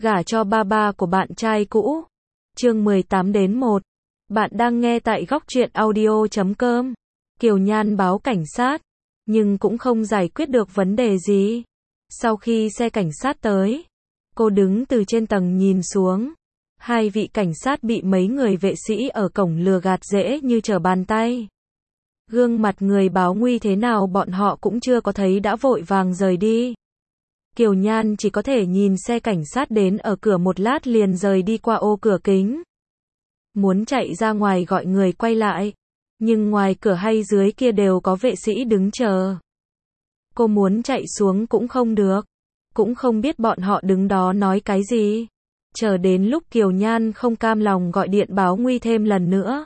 Gả cho ba ba của bạn trai cũ. Chương 18-1. Bạn đang nghe tại góc truyện audio.com. Kiều Nhan báo cảnh sát, nhưng cũng không giải quyết được vấn đề gì. Sau khi xe cảnh sát tới, cô đứng từ trên tầng nhìn xuống. Hai vị cảnh sát bị mấy người vệ sĩ ở cổng lừa gạt dễ như trở bàn tay. Gương mặt người báo nguy thế nào bọn họ cũng chưa có thấy đã vội vàng rời đi. Kiều Nhan chỉ có thể nhìn xe cảnh sát đến ở cửa một lát liền rời đi qua ô cửa kính. Muốn chạy ra ngoài gọi người quay lại, nhưng ngoài cửa hay dưới kia đều có vệ sĩ đứng chờ. Cô muốn chạy xuống cũng không được, cũng không biết bọn họ đứng đó nói cái gì. Chờ đến lúc Kiều Nhan không cam lòng gọi điện báo nguy thêm lần nữa.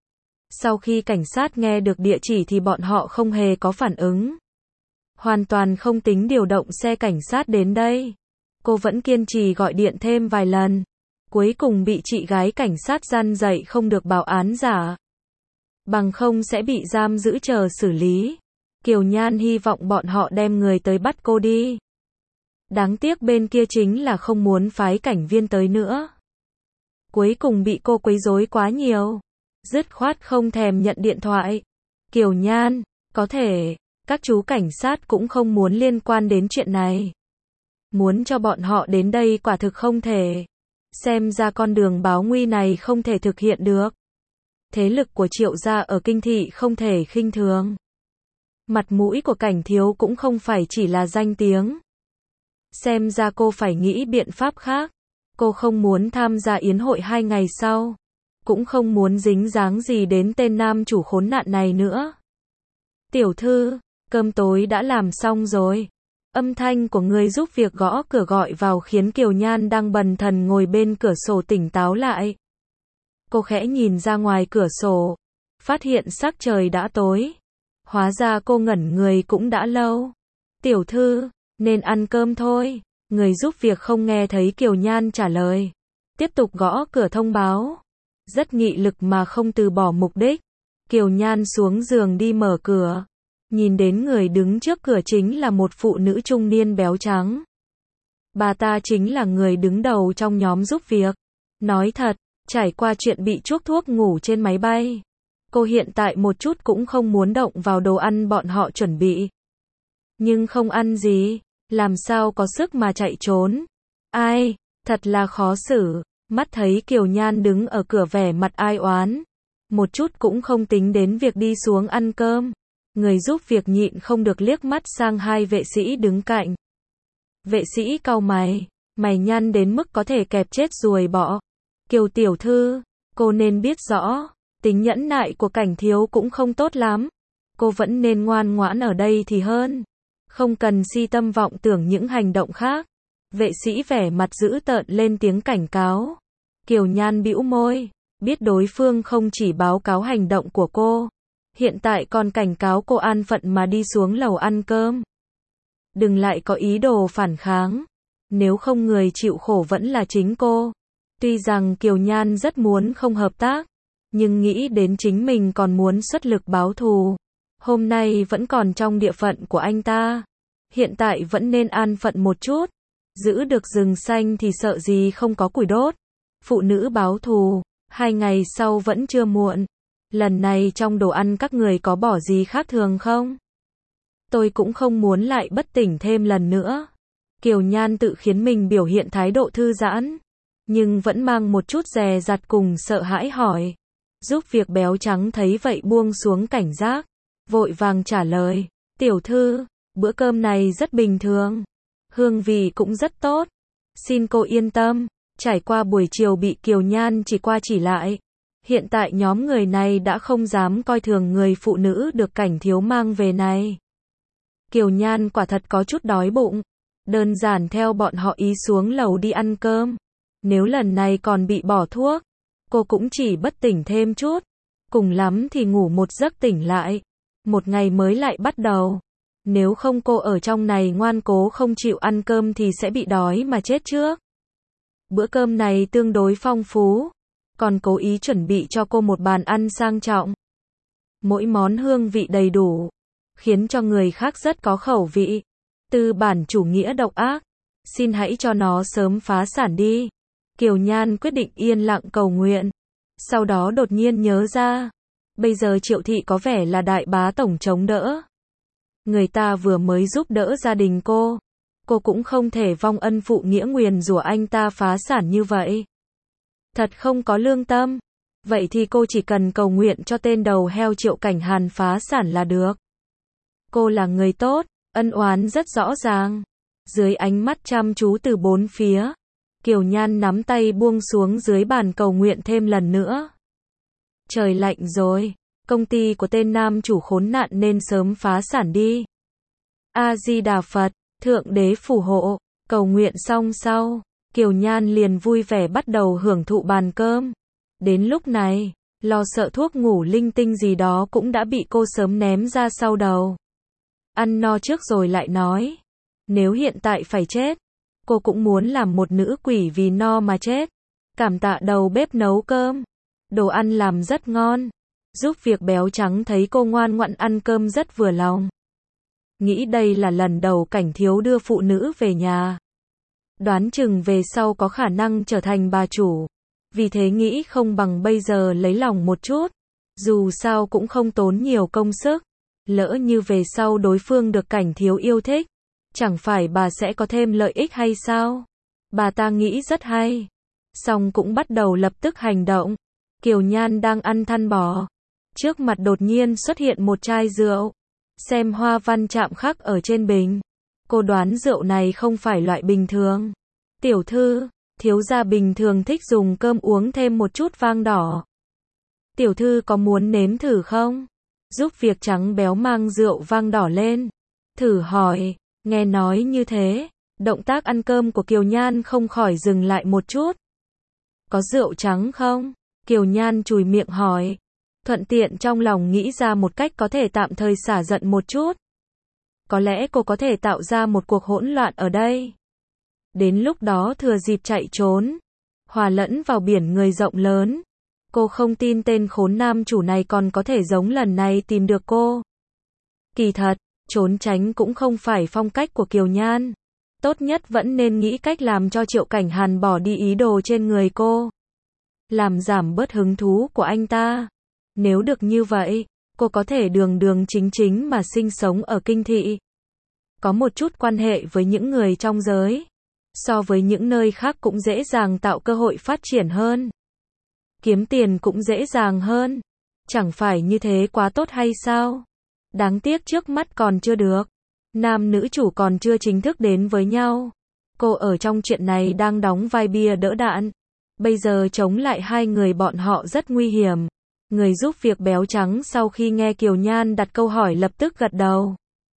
Sau khi cảnh sát nghe được địa chỉ thì bọn họ không hề có phản ứng. Hoàn toàn không tính điều động xe cảnh sát đến đây. Cô vẫn kiên trì gọi điện thêm vài lần. Cuối cùng bị chị gái cảnh sát gian dạy không được báo án giả. Bằng không sẽ bị giam giữ chờ xử lý. Kiều Nhan hy vọng bọn họ đem người tới bắt cô đi. Đáng tiếc bên kia chính là không muốn phái cảnh viên tới nữa. Cuối cùng bị cô quấy rối quá nhiều. Dứt khoát không thèm nhận điện thoại. Kiều Nhan, có thể, các chú cảnh sát cũng không muốn liên quan đến chuyện này. Muốn cho bọn họ đến đây quả thực không thể. Xem ra con đường báo nguy này không thể thực hiện được. Thế lực của Triệu gia ở Kinh thị không thể khinh thường. Mặt mũi của Cảnh thiếu cũng không phải chỉ là danh tiếng. Xem ra cô phải nghĩ biện pháp khác. Cô không muốn tham gia yến hội 2 ngày sau. Cũng không muốn dính dáng gì đến tên nam chủ khốn nạn này nữa. Tiểu thư, cơm tối đã làm xong rồi. Âm thanh của người giúp việc gõ cửa gọi vào khiến Kiều Nhan đang bần thần ngồi bên cửa sổ tỉnh táo lại. Cô khẽ nhìn ra ngoài cửa sổ, phát hiện sắc trời đã tối. Hóa ra cô ngẩn người cũng đã lâu. Tiểu thư, nên ăn cơm thôi. Người giúp việc không nghe thấy Kiều Nhan trả lời. Tiếp tục gõ cửa thông báo. Rất nghị lực mà không từ bỏ mục đích. Kiều Nhan xuống giường đi mở cửa. Nhìn đến người đứng trước cửa chính là một phụ nữ trung niên béo trắng. Bà ta chính là người đứng đầu trong nhóm giúp việc. Nói thật, trải qua chuyện bị chuốc thuốc ngủ trên máy bay, cô hiện tại một chút cũng không muốn động vào đồ ăn bọn họ chuẩn bị. Nhưng không ăn gì, làm sao có sức mà chạy trốn. Ai, thật là khó xử. Mắt thấy Kiều Nhan đứng ở cửa vẻ mặt ai oán. Một chút cũng không tính đến việc đi xuống ăn cơm. Người giúp việc nhịn không được liếc mắt sang hai vệ sĩ đứng cạnh. Vệ sĩ cau mày, mày nhăn đến mức có thể kẹp chết ruồi bọ. Kiều tiểu thư, cô nên biết rõ, tính nhẫn nại của Cảnh thiếu cũng không tốt lắm. Cô vẫn nên ngoan ngoãn ở đây thì hơn. Không cần si tâm vọng tưởng những hành động khác. Vệ sĩ vẻ mặt dữ tợn lên tiếng cảnh cáo. Kiều Nhan bĩu môi, biết đối phương không chỉ báo cáo hành động của cô, hiện tại còn cảnh cáo cô an phận mà đi xuống lầu ăn cơm. Đừng lại có ý đồ phản kháng, nếu không người chịu khổ vẫn là chính cô. Tuy rằng Kiều Nhan rất muốn không hợp tác, nhưng nghĩ đến chính mình còn muốn xuất lực báo thù. Hôm nay vẫn còn trong địa phận của anh ta, hiện tại vẫn nên an phận một chút. Giữ được rừng xanh thì sợ gì không có củi đốt. Phụ nữ báo thù, 2 ngày sau vẫn chưa muộn. Lần này trong đồ ăn các người có bỏ gì khác thường không? Tôi cũng không muốn lại bất tỉnh thêm lần nữa. Kiều Nhan tự khiến mình biểu hiện thái độ thư giãn, nhưng vẫn mang một chút dè dặt cùng sợ hãi hỏi. Giúp việc béo trắng thấy vậy buông xuống cảnh giác, vội vàng trả lời. Tiểu thư, bữa cơm này rất bình thường. Hương vị cũng rất tốt. Xin cô yên tâm, trải qua buổi chiều bị Kiều Nhan chỉ qua chỉ lại. Hiện tại nhóm người này đã không dám coi thường người phụ nữ được Cảnh thiếu mang về này. Kiều Nhan quả thật có chút đói bụng. Đơn giản theo bọn họ ý xuống lầu đi ăn cơm. Nếu lần này còn bị bỏ thuốc, cô cũng chỉ bất tỉnh thêm chút. Cùng lắm thì ngủ một giấc tỉnh lại. Một ngày mới lại bắt đầu. Nếu không cô ở trong này ngoan cố không chịu ăn cơm thì sẽ bị đói mà chết trước. Bữa cơm này tương đối phong phú, còn cố ý chuẩn bị cho cô một bàn ăn sang trọng. Mỗi món hương vị đầy đủ, khiến cho người khác rất có khẩu vị. Tư bản chủ nghĩa độc ác, Xin hãy cho nó sớm phá sản đi. Kiều Nhan quyết định yên lặng cầu nguyện. Sau đó đột nhiên nhớ ra. Bây giờ Triệu Thị có vẻ là đại bá tổng chống đỡ. Người ta vừa mới giúp đỡ gia đình cô. Cô cũng không thể vong ân phụ nghĩa nguyền rủa anh ta phá sản như vậy. Thật không có lương tâm. Vậy thì cô chỉ cần cầu nguyện cho tên đầu heo Triệu Cảnh Hàn phá sản là được. Cô là người tốt, ân oán rất rõ ràng. Dưới ánh mắt chăm chú từ bốn phía, Kiều Nhan nắm tay buông xuống dưới bàn cầu nguyện thêm lần nữa. Trời lạnh rồi, công ty của tên nam chủ khốn nạn nên sớm phá sản đi. A Di Đà Phật, Thượng Đế phù hộ. Cầu nguyện xong sau, Kiều Nhan liền vui vẻ bắt đầu hưởng thụ bàn cơm. Đến lúc này, lo sợ thuốc ngủ linh tinh gì đó cũng đã bị cô sớm ném ra sau đầu. Ăn no trước rồi lại nói. Nếu hiện tại phải chết, cô cũng muốn làm một nữ quỷ vì no mà chết. Cảm tạ đầu bếp nấu cơm. Đồ ăn làm rất ngon. Giúp việc béo trắng thấy cô ngoan ngoãn ăn cơm rất vừa lòng. Nghĩ đây là lần đầu Cảnh Thiếu đưa phụ nữ về nhà. Đoán chừng về sau có khả năng trở thành bà chủ. Vì thế nghĩ không bằng bây giờ lấy lòng một chút. Dù sao cũng không tốn nhiều công sức. Lỡ như về sau đối phương được Cảnh Thiếu yêu thích. Chẳng phải bà sẽ có thêm lợi ích hay sao? Bà ta nghĩ rất hay. Xong cũng bắt đầu lập tức hành động. Kiều Nhan đang ăn than bò. Trước mặt đột nhiên xuất hiện một chai rượu. Xem hoa văn chạm khắc ở trên bình. Cô đoán rượu này không phải loại bình thường. Tiểu thư, thiếu gia bình thường thích dùng cơm uống thêm một chút vang đỏ. Tiểu thư có muốn nếm thử không? Giúp việc trắng béo mang rượu vang đỏ lên. Thử hỏi, nghe nói như thế, động tác ăn cơm của Kiều Nhan không khỏi dừng lại một chút. Có rượu trắng không? Kiều Nhan chùi miệng hỏi. Thuận tiện trong lòng nghĩ ra một cách có thể tạm thời xả giận một chút. Có lẽ cô có thể tạo ra một cuộc hỗn loạn ở đây. Đến lúc đó thừa dịp chạy trốn, hòa lẫn vào biển người rộng lớn. Cô không tin tên khốn nam chủ này còn có thể giống lần này tìm được cô. Kỳ thật, trốn tránh cũng không phải phong cách của Kiều Nhan. Tốt nhất vẫn nên nghĩ cách làm cho Triệu Cảnh Hàn bỏ đi ý đồ trên người cô. Làm giảm bớt hứng thú của anh ta. Nếu được như vậy, cô có thể đường đường chính chính mà sinh sống ở kinh thị. Có một chút quan hệ với những người trong giới. So với những nơi khác cũng dễ dàng tạo cơ hội phát triển hơn. Kiếm tiền cũng dễ dàng hơn. Chẳng phải như thế quá tốt hay sao? Đáng tiếc trước mắt còn chưa được. Nam nữ chủ còn chưa chính thức đến với nhau. Cô ở trong chuyện này đang đóng vai bia đỡ đạn. Bây giờ chống lại hai người bọn họ rất nguy hiểm. Người giúp việc béo trắng sau khi nghe Kiều Nhan đặt câu hỏi lập tức gật đầu.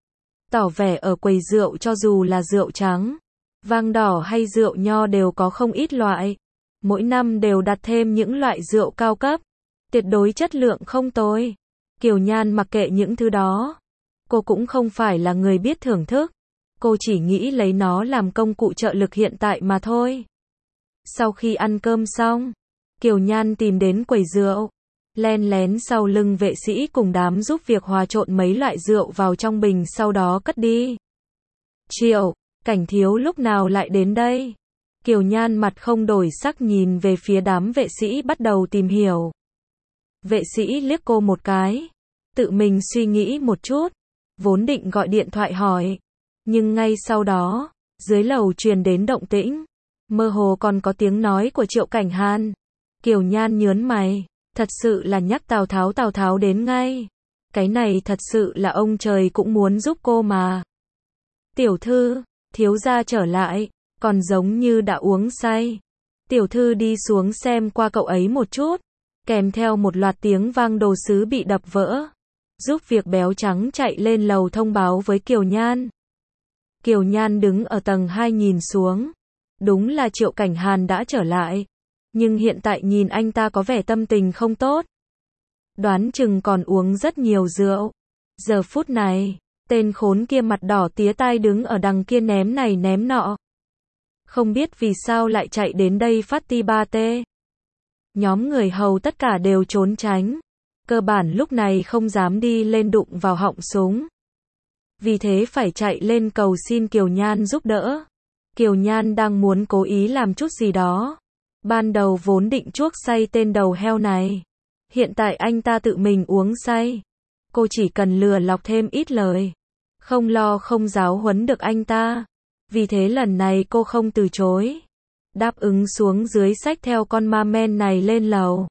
Tỏ vẻ ở quầy rượu cho dù là rượu trắng, vang đỏ hay rượu nho đều có không ít loại. Mỗi năm đều đặt thêm những loại rượu cao cấp. Tuyệt đối chất lượng không tồi. Kiều Nhan mặc kệ những thứ đó. Cô cũng không phải là người biết thưởng thức. Cô chỉ nghĩ lấy nó làm công cụ trợ lực hiện tại mà thôi. Sau khi ăn cơm xong, Kiều Nhan tìm đến quầy rượu. Len lén sau lưng vệ sĩ cùng đám giúp việc hòa trộn mấy loại rượu vào trong bình sau đó cất đi. Triệu, Cảnh Thiếu lúc nào lại đến đây? Kiều Nhan mặt không đổi sắc nhìn về phía đám vệ sĩ bắt đầu tìm hiểu. Vệ sĩ liếc cô một cái. Tự mình suy nghĩ một chút. Vốn định gọi điện thoại hỏi. Nhưng ngay sau đó, dưới lầu truyền đến động tĩnh. Mơ hồ còn có tiếng nói của Triệu Cảnh Hàn. Kiều Nhan nhớn mày. Thật sự là nhắc Tào Tháo đến ngay. Cái này thật sự là ông trời cũng muốn giúp cô mà. Tiểu thư, thiếu gia trở lại, còn giống như đã uống say. Tiểu thư đi xuống xem qua cậu ấy một chút. Kèm theo một loạt tiếng vang đồ sứ bị đập vỡ. Giúp việc béo trắng chạy lên lầu thông báo với Kiều Nhan. Kiều Nhan đứng ở tầng 2 nhìn xuống. Đúng là Triệu Cảnh Hàn đã trở lại. Nhưng hiện tại nhìn anh ta có vẻ tâm tình không tốt. Đoán chừng còn uống rất nhiều rượu. Giờ phút này, tên khốn kia mặt đỏ tía tai đứng ở đằng kia ném này ném nọ. Không biết vì sao lại chạy đến đây phát ti ba tê. Nhóm người hầu tất cả đều trốn tránh. Cơ bản lúc này không dám đi lên đụng vào họng súng. Vì thế phải chạy lên cầu xin Kiều Nhan giúp đỡ. Kiều Nhan đang muốn cố ý làm chút gì đó. Ban đầu vốn định chuốc say tên đầu heo này. Hiện tại anh ta tự mình uống say. Cô chỉ cần lừa lọc thêm ít lời. Không lo không giáo huấn được anh ta. Vì thế lần này cô không từ chối. Đáp ứng xuống dưới xách theo con ma men này lên lầu.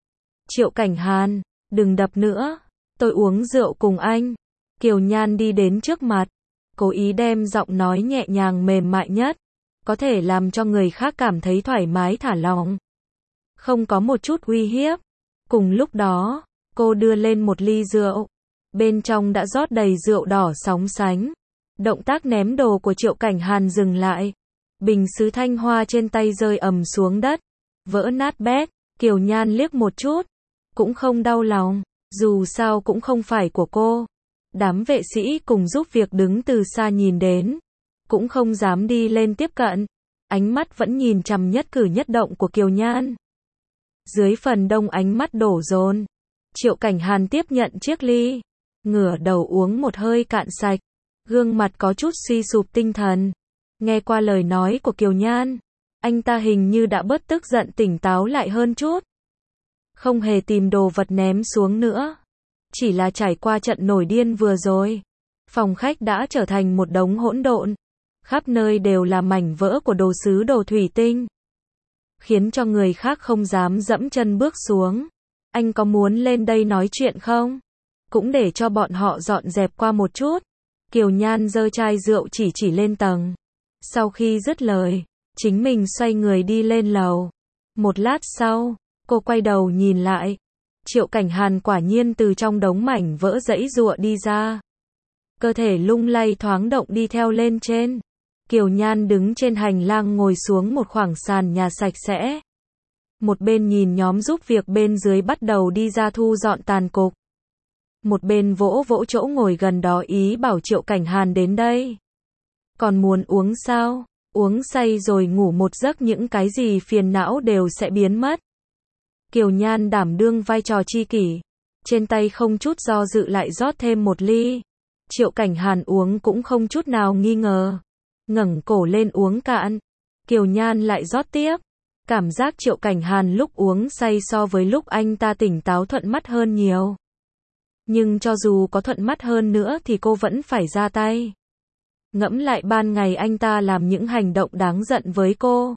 Triệu Cảnh Hàn, đừng đập nữa. Tôi uống rượu cùng anh. Kiều Nhan đi đến trước mặt. Cố ý đem giọng nói nhẹ nhàng mềm mại nhất. Có thể làm cho người khác cảm thấy thoải mái thả lỏng. Không có một chút uy hiếp. Cùng lúc đó, cô đưa lên một ly rượu. Bên trong đã rót đầy rượu đỏ sóng sánh. Động tác ném đồ của Triệu Cảnh Hàn dừng lại. Bình sứ thanh hoa trên tay rơi ầm xuống đất. Vỡ nát bét. Kiều Nhan liếc một chút. Cũng không đau lòng. Dù sao cũng không phải của cô. Đám vệ sĩ cùng giúp việc đứng từ xa nhìn đến. Cũng không dám đi lên tiếp cận. Ánh mắt vẫn nhìn chằm nhất cử nhất động của Kiều Nhan. Dưới phần đông ánh mắt đổ dồn. Triệu Cảnh Hàn tiếp nhận chiếc ly. Ngửa đầu uống một hơi cạn sạch. Gương mặt có chút suy sụp tinh thần. Nghe qua lời nói của Kiều Nhan. Anh ta hình như đã bớt tức giận tỉnh táo lại hơn chút. Không hề tìm đồ vật ném xuống nữa. Chỉ là trải qua trận nổi điên vừa rồi. Phòng khách đã trở thành một đống hỗn độn. Khắp nơi đều là mảnh vỡ của đồ sứ đồ thủy tinh. Khiến cho người khác không dám dẫm chân bước xuống. Anh có muốn lên đây nói chuyện không? Cũng để cho bọn họ dọn dẹp qua một chút. Kiều Nhan giơ chai rượu chỉ lên tầng. Sau khi dứt lời, chính mình xoay người đi lên lầu. Một lát sau, cô quay đầu nhìn lại. Triệu Cảnh Hàn quả nhiên từ trong đống mảnh vỡ giãy giụa đi ra. Cơ thể lung lay thoáng động đi theo lên trên. Kiều Nhan đứng trên hành lang ngồi xuống một khoảng sàn nhà sạch sẽ. Một bên nhìn nhóm giúp việc bên dưới bắt đầu đi ra thu dọn tàn cục. Một bên vỗ vỗ chỗ ngồi gần đó ý bảo Triệu Cảnh Hàn đến đây. Còn muốn uống sao? Uống say rồi ngủ một giấc những cái gì phiền não đều sẽ biến mất. Kiều Nhan đảm đương vai trò tri kỷ. Trên tay không chút do dự lại rót thêm một ly. Triệu Cảnh Hàn uống cũng không chút nào nghi ngờ. Ngẩng cổ lên uống cạn. Kiều Nhan lại rót tiếp. Cảm giác Triệu Cảnh Hàn lúc uống say so với lúc anh ta tỉnh táo thuận mắt hơn nhiều. Nhưng cho dù có thuận mắt hơn nữa thì cô vẫn phải ra tay. Ngẫm lại ban ngày anh ta làm những hành động đáng giận với cô.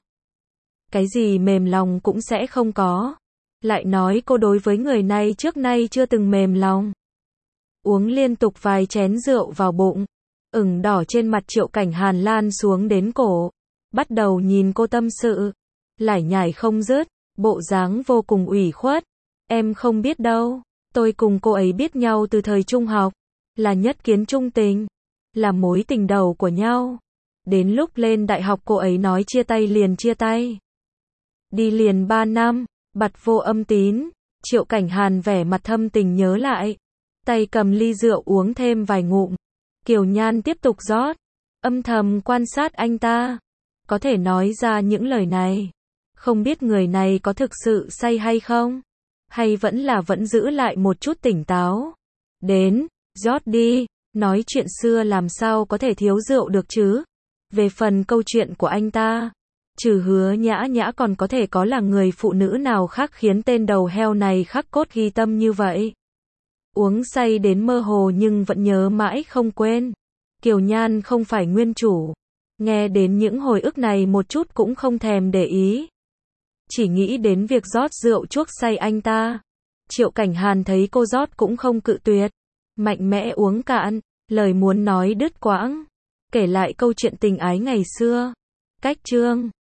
Cái gì mềm lòng cũng sẽ không có. Lại nói cô đối với người này trước nay chưa từng mềm lòng. Uống liên tục vài chén rượu vào bụng. Ửng đỏ trên mặt Triệu Cảnh Hàn lan xuống đến cổ. Bắt đầu nhìn cô tâm sự. Lải nhải không dứt. Bộ dáng vô cùng ủy khuất. Em không biết đâu. Tôi cùng cô ấy biết nhau từ thời trung học. Là nhất kiến trung tình. Là mối tình đầu của nhau. Đến lúc lên đại học cô ấy nói chia tay liền chia tay. Đi liền 3 năm. Bặt vô âm tín. Triệu Cảnh Hàn vẻ mặt thâm tình nhớ lại. Tay cầm ly rượu uống thêm vài ngụm. Kiều Nhan tiếp tục rót. Âm thầm quan sát anh ta. Có thể nói ra những lời này. Không biết người này có thực sự say hay không? Hay vẫn giữ lại một chút tỉnh táo? Đến, rót đi. Nói chuyện xưa làm sao có thể thiếu rượu được chứ? Về phần câu chuyện của anh ta, trừ Hứa Nhã Nhã còn có thể có là người phụ nữ nào khác khiến tên đầu heo này khắc cốt ghi tâm như vậy. Uống say đến mơ hồ nhưng vẫn nhớ mãi không quên. Kiều Nhan không phải nguyên chủ. Nghe đến những hồi ức này một chút cũng không thèm để ý. Chỉ nghĩ đến việc rót rượu chuốc say anh ta. Triệu Cảnh Hàn thấy cô rót cũng không cự tuyệt. Mạnh mẽ uống cạn, lời muốn nói đứt quãng. Kể lại câu chuyện tình ái ngày xưa. Cách chương